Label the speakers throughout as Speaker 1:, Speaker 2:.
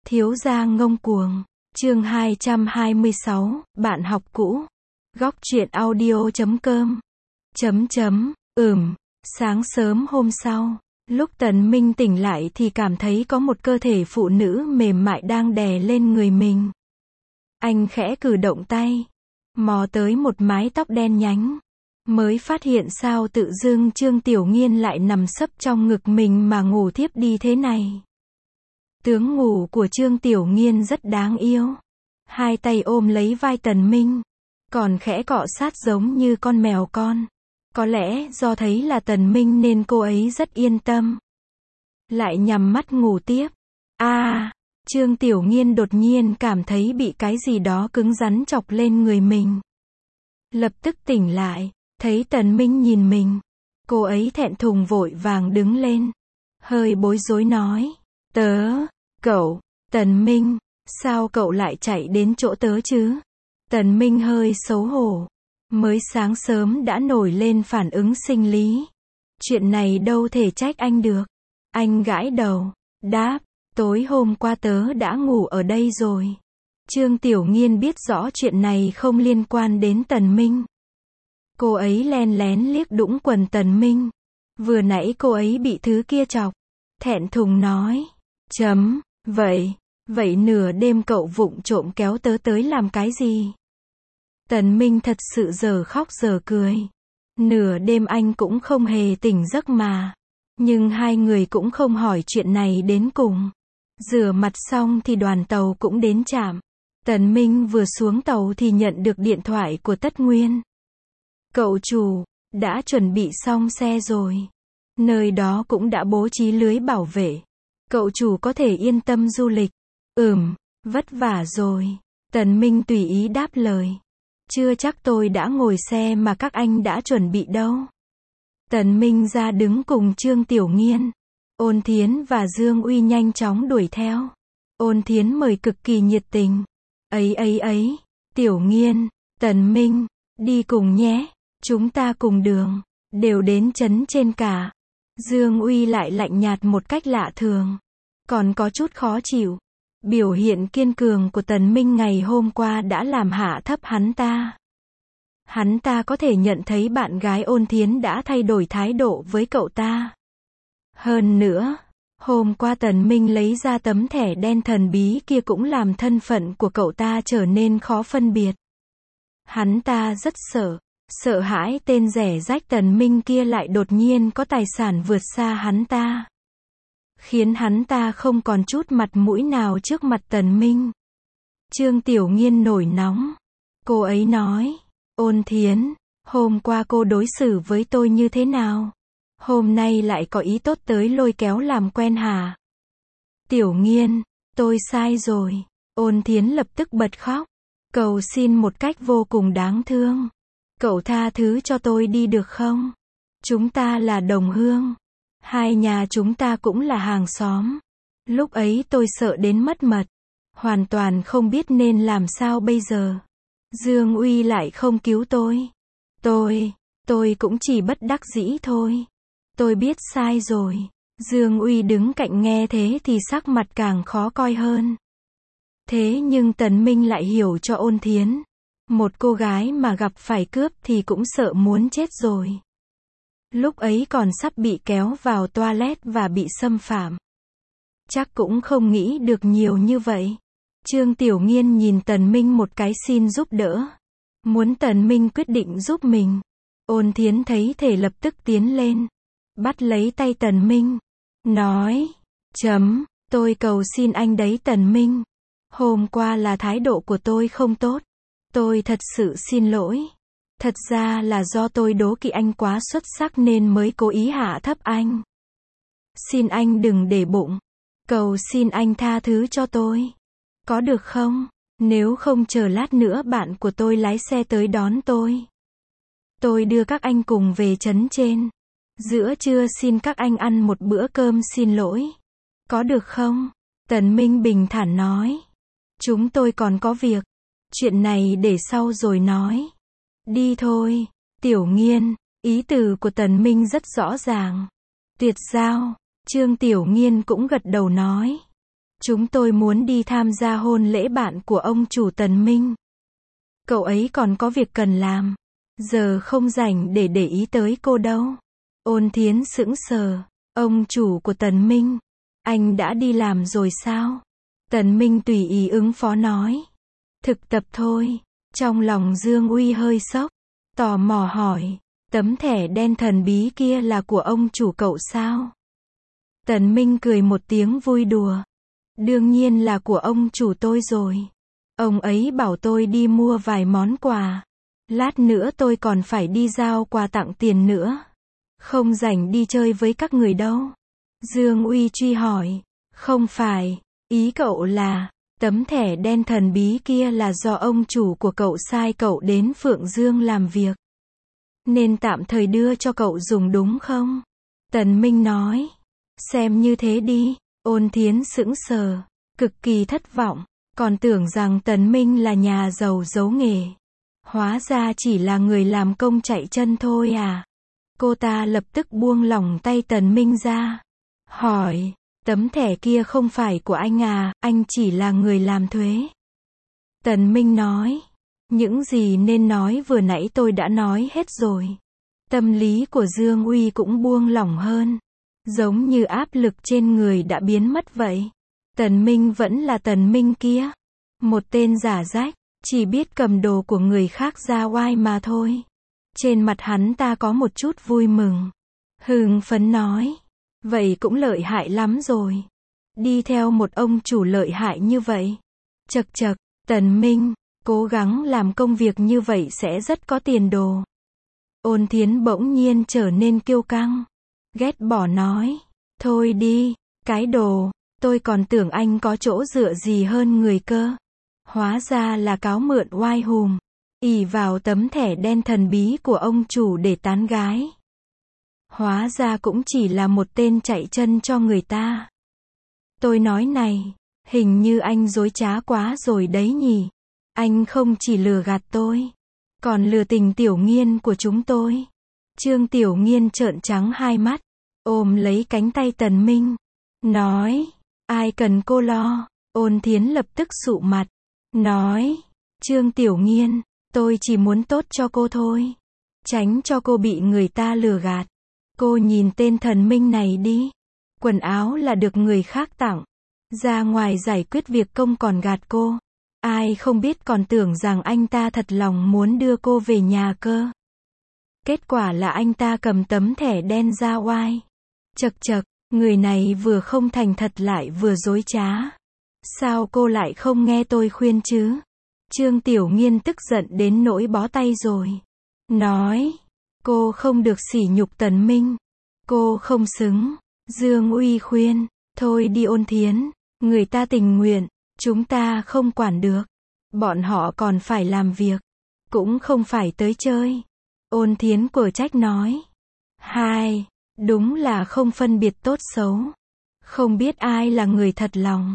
Speaker 1: Thiếu gia ngông cuồng. Chương 226, bạn học cũ. Góc truyện audio.com. Sáng sớm hôm sau, lúc Tần Minh tỉnh lại thì cảm thấy có một cơ thể phụ nữ mềm mại đang đè lên người mình. Anh khẽ cử động tay, mò tới một mái tóc đen nhánh, mới phát hiện sao tự dưng Trương Tiểu Nghiên lại nằm sấp trong ngực mình mà ngủ thiếp đi thế này. Tướng ngủ của Trương Tiểu Nghiên rất đáng yêu. Hai tay ôm lấy vai Tần Minh, còn khẽ cọ sát giống như con mèo con. Có lẽ do thấy là Tần Minh nên cô ấy rất yên tâm. Lại nhắm mắt ngủ tiếp. Trương Tiểu Nghiên đột nhiên cảm thấy bị cái gì đó cứng rắn chọc lên người mình. Lập tức tỉnh lại, thấy Tần Minh nhìn mình. Cô ấy thẹn thùng vội vàng đứng lên. Hơi bối rối nói. Cậu, Tần Minh, sao cậu lại chạy đến chỗ tớ chứ? Tần Minh hơi xấu hổ. Mới sáng sớm đã nổi lên phản ứng sinh lý. Chuyện này đâu thể trách anh được. Anh gãi đầu, đáp, tối hôm qua tớ đã ngủ ở đây rồi. Trương Tiểu Nghiên biết rõ chuyện này không liên quan đến Tần Minh. Cô ấy len lén liếc đũng quần Tần Minh. Vừa nãy cô ấy bị thứ kia chọc. Thẹn thùng nói. Vậy nửa đêm cậu vụng trộm kéo tớ tới làm cái gì? Tần Minh thật sự giờ khóc giờ cười. Nửa đêm anh cũng không hề tỉnh giấc mà. Nhưng hai người cũng không hỏi chuyện này đến cùng. Rửa mặt xong thì đoàn tàu cũng đến trạm. Tần Minh vừa xuống tàu thì nhận được điện thoại của Tất Nguyên. Cậu chủ, đã chuẩn bị xong xe rồi. Nơi đó cũng đã bố trí lưới bảo vệ. Cậu chủ có thể yên tâm du lịch. Vất vả rồi. Tần Minh tùy ý đáp lời. Chưa chắc tôi đã ngồi xe mà các anh đã chuẩn bị đâu. Tần Minh ra đứng cùng Trương Tiểu Nghiên. Ôn Thiến và Dương Uy nhanh chóng đuổi theo. Ôn Thiến mời cực kỳ nhiệt tình. Tiểu Nghiên, Tần Minh, đi cùng nhé. Chúng ta cùng đường. Đều đến trấn trên cả. Dương Uy lại lạnh nhạt một cách lạ thường. Còn có chút khó chịu. Biểu hiện kiên cường của Tần Minh ngày hôm qua đã làm hạ thấp hắn ta. Hắn ta có thể nhận thấy bạn gái Ôn Thiến đã thay đổi thái độ với cậu ta. Hơn nữa, hôm qua Tần Minh lấy ra tấm thẻ đen thần bí kia cũng làm thân phận của cậu ta trở nên khó phân biệt. Hắn ta rất sợ hãi tên rẻ rách Tần Minh kia lại đột nhiên có tài sản vượt xa hắn ta. Khiến hắn ta không còn chút mặt mũi nào trước mặt Tần Minh. Trương Tiểu Nghiên nổi nóng. Cô ấy nói, Ôn Thiến, hôm qua cô đối xử với tôi như thế nào? Hôm nay lại có ý tốt tới lôi kéo làm quen hả? Tiểu Nghiên, tôi sai rồi. Ôn Thiến lập tức bật khóc. Cầu xin một cách vô cùng đáng thương. Cậu tha thứ cho tôi đi được không? Chúng ta là đồng hương. Hai nhà chúng ta cũng là hàng xóm. Lúc ấy tôi sợ đến mất mật. Hoàn toàn không biết nên làm sao bây giờ. Dương Uy lại không cứu tôi. Tôi cũng chỉ bất đắc dĩ thôi. Tôi biết sai rồi. Dương Uy đứng cạnh nghe thế thì sắc mặt càng khó coi hơn. Thế nhưng Tần Minh lại hiểu cho Ôn Thiến. Một cô gái mà gặp phải cướp thì cũng sợ muốn chết rồi. Lúc ấy còn sắp bị kéo vào toilet và bị xâm phạm. Chắc cũng không nghĩ được nhiều như vậy. Trương Tiểu Nghiên nhìn Tần Minh một cái xin giúp đỡ. Muốn Tần Minh quyết định giúp mình. Ôn Thiến thấy thể lập tức tiến lên. Bắt lấy tay Tần Minh. Nói. Tôi cầu xin anh đấy Tần Minh. Hôm qua là thái độ của tôi không tốt. Tôi thật sự xin lỗi. Thật ra là do tôi đố kỵ anh quá xuất sắc nên mới cố ý hạ thấp anh. Xin anh đừng để bụng. Cầu xin anh tha thứ cho tôi. Có được không? Nếu không chờ lát nữa bạn của tôi lái xe tới đón tôi. Tôi đưa các anh cùng về trấn trên. Giữa trưa xin các anh ăn một bữa cơm xin lỗi. Có được không? Tần Minh bình thản nói. Chúng tôi còn có việc. Chuyện này để sau rồi nói. Đi thôi. Tiểu Nghiên, ý từ của Tần Minh rất rõ ràng. Tuyệt giao. Trương Tiểu Nghiên cũng gật đầu nói. Chúng tôi muốn đi tham gia hôn lễ bạn của ông chủ Tần Minh. Cậu ấy còn có việc cần làm. Giờ không rảnh để ý tới cô đâu. Ôn Thiến sững sờ. Ông chủ của Tần Minh. Anh đã đi làm rồi sao? Tần Minh tùy ý ứng phó nói. Thực tập thôi. Trong lòng Dương Uy hơi sốc. Tò mò hỏi. Tấm thẻ đen thần bí kia là của ông chủ cậu sao? Tần Minh cười một tiếng vui đùa. Đương nhiên là của ông chủ tôi rồi. Ông ấy bảo tôi đi mua vài món quà. Lát nữa tôi còn phải đi giao quà tặng tiền nữa. Không rảnh đi chơi với các người đâu. Dương Uy truy hỏi. Không phải, ý cậu là, tấm thẻ đen thần bí kia là do ông chủ của cậu sai cậu đến Phượng Dương làm việc. Nên tạm thời đưa cho cậu dùng đúng không? Tần Minh nói. Xem như thế đi. Ôn Thiến sững sờ, cực kỳ thất vọng. Còn tưởng rằng Tần Minh là nhà giàu giấu nghề. Hóa ra chỉ là người làm công chạy chân thôi à. Cô ta lập tức buông lỏng tay Tần Minh ra. Hỏi, tấm thẻ kia không phải của anh à, anh chỉ là người làm thuế. Tần Minh nói, những gì nên nói vừa nãy tôi đã nói hết rồi. Tâm lý của Dương Uy cũng buông lỏng hơn. Giống như áp lực trên người đã biến mất vậy. Tần Minh vẫn là Tần Minh kia. Một tên giả rách, chỉ biết cầm đồ của người khác ra oai mà thôi. Trên mặt hắn ta có một chút vui mừng. Hưng phấn nói. Vậy cũng lợi hại lắm rồi. Đi theo một ông chủ lợi hại như vậy. Chậc chậc, Tần Minh, cố gắng làm công việc như vậy sẽ rất có tiền đồ. Ôn Thiến bỗng nhiên trở nên kiêu căng. Ghét bỏ nói. Thôi đi, cái đồ, tôi còn tưởng anh có chỗ dựa gì hơn người cơ. Hóa ra là cáo mượn oai hùm. Ỷ vào tấm thẻ đen thần bí của ông chủ để tán gái. Hóa ra cũng chỉ là một tên chạy chân cho người ta. Tôi nói này, hình như anh dối trá quá rồi đấy nhỉ. Anh không chỉ lừa gạt tôi, còn lừa tình Tiểu Nghiên của chúng tôi. Trương Tiểu Nghiên trợn trắng hai mắt, ôm lấy cánh tay Tần Minh. Nói, ai cần cô lo. Ôn Thiến lập tức sụ mặt. Nói, Trương Tiểu Nghiên, tôi chỉ muốn tốt cho cô thôi. Tránh cho cô bị người ta lừa gạt. Cô nhìn tên thần Minh này đi. Quần áo là được người khác tặng. Ra ngoài giải quyết việc công còn gạt cô. Ai không biết còn tưởng rằng anh ta thật lòng muốn đưa cô về nhà cơ. Kết quả là anh ta cầm tấm thẻ đen ra oai. Chậc chậc, người này vừa không thành thật lại vừa dối trá. Sao cô lại không nghe tôi khuyên chứ? Trương Tiểu Nghiên tức giận đến nỗi bó tay rồi. Nói, cô không được sỉ nhục Tần Minh. Cô không xứng. Dương Uy khuyên, thôi đi Ôn Thiến, người ta tình nguyện, chúng ta không quản được. Bọn họ còn phải làm việc, cũng không phải tới chơi. Ôn Thiến quở trách nói. Hai, đúng là không phân biệt tốt xấu. Không biết ai là người thật lòng.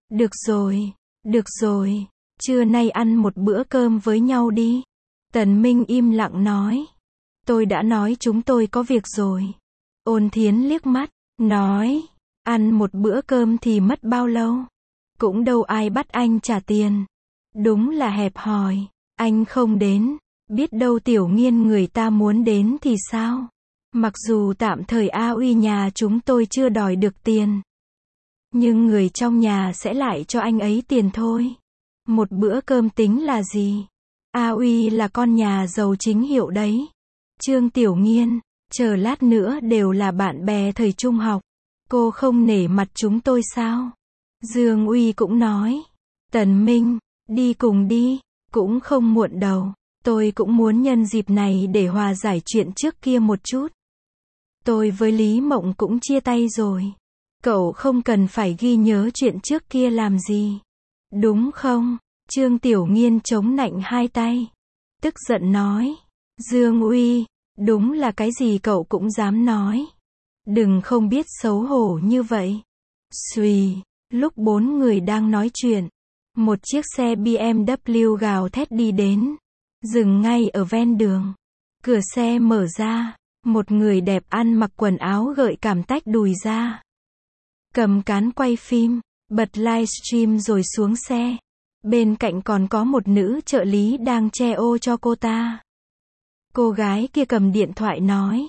Speaker 1: Được rồi, trưa nay ăn một bữa cơm với nhau đi. Tần Minh im lặng nói. Tôi đã nói chúng tôi có việc rồi. Ôn Thiến liếc mắt, nói, ăn một bữa cơm thì mất bao lâu? Cũng đâu ai bắt anh trả tiền. Đúng là hẹp hòi, anh không đến, biết đâu Tiểu Nghiên người ta muốn đến thì sao? Mặc dù tạm thời A Uy nhà chúng tôi chưa đòi được tiền. Nhưng người trong nhà sẽ lại cho anh ấy tiền thôi. Một bữa cơm tính là gì? A Uy là con nhà giàu chính hiệu đấy. Trương Tiểu Nghiên, chờ lát nữa đều là bạn bè thời trung học. Cô không nể mặt chúng tôi sao? Dương Uy cũng nói. Tần Minh, đi cùng đi, cũng không muộn đâu. Tôi cũng muốn nhân dịp này để hòa giải chuyện trước kia một chút. Tôi với Lý Mộng cũng chia tay rồi. Cậu không cần phải ghi nhớ chuyện trước kia làm gì. Đúng không? Trương Tiểu Nghiên chống nạnh hai tay. Tức giận nói. Dương Uy, đúng là cái gì cậu cũng dám nói. Đừng không biết xấu hổ như vậy. Xùy, lúc bốn người đang nói chuyện, một chiếc xe BMW gào thét đi đến, dừng ngay ở ven đường. Cửa xe mở ra, một người đẹp ăn mặc quần áo gợi cảm tách đùi ra. Cầm cán quay phim, Bật livestream rồi xuống xe. Bên cạnh còn có một nữ trợ lý đang che ô cho cô ta. Cô gái kia cầm điện thoại nói.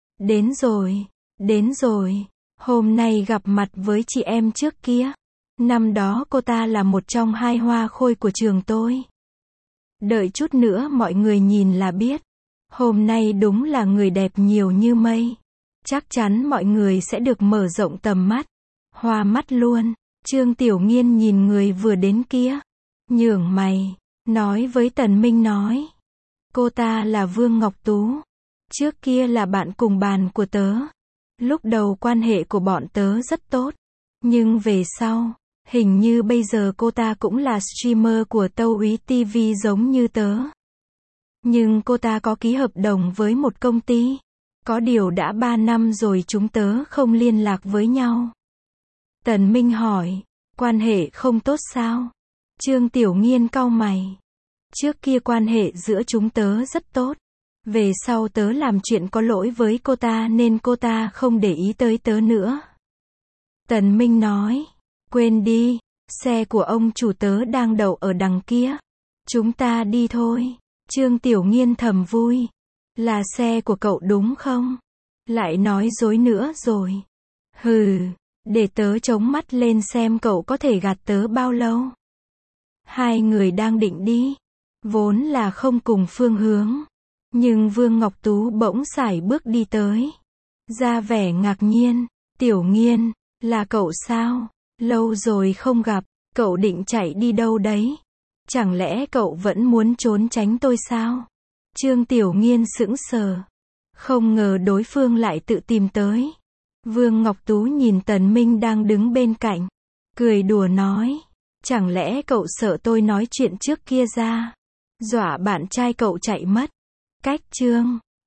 Speaker 1: Đến rồi. Hôm nay gặp mặt với chị em trước kia. Năm đó cô ta là một trong 2 hoa khôi của trường tôi. Đợi chút nữa mọi người nhìn là biết. Hôm nay đúng là người đẹp nhiều như mây. Chắc chắn mọi người sẽ được mở rộng tầm mắt. Hoa mắt luôn. Trương Tiểu Nghiên nhìn người vừa đến kia. Nhướng mày. Nói với Tần Minh nói. Cô ta là Vương Ngọc Tú. Trước kia là bạn cùng bàn của tớ. Lúc đầu quan hệ của bọn tớ rất tốt. Nhưng về sau, hình như bây giờ cô ta cũng là streamer của Tâu Úy TV giống như tớ. Nhưng cô ta có ký hợp đồng với một công ty. Có điều đã 3 năm rồi chúng tớ không liên lạc với nhau. Tần Minh hỏi, quan hệ không tốt sao? Trương Tiểu Nghiên cau mày. Trước kia quan hệ giữa chúng tớ rất tốt. Về sau tớ làm chuyện có lỗi với cô ta nên cô ta không để ý tới tớ nữa. Tần Minh nói, quên đi, xe của ông chủ tớ đang đậu ở đằng kia. Chúng ta đi thôi. Trương Tiểu Nghiên thầm vui. Là xe của cậu đúng không? Lại nói dối nữa rồi. Hừ, để tớ chống mắt lên xem cậu có thể gạt tớ bao lâu. Hai người đang định đi. Vốn là không cùng phương hướng. Nhưng Vương Ngọc Tú bỗng sải bước đi tới. Ra vẻ ngạc nhiên. Tiểu Nghiên, là cậu sao? Lâu rồi không gặp, cậu định chạy đi đâu đấy? Chẳng lẽ cậu vẫn muốn trốn tránh tôi sao? Trương Tiểu Nghiên sững sờ. Không ngờ đối phương lại tự tìm tới. Vương Ngọc Tú nhìn Tần Minh đang đứng bên cạnh. Cười đùa nói. Chẳng lẽ cậu sợ tôi nói chuyện trước kia ra? Dọa bạn trai cậu chạy mất. Cách Trương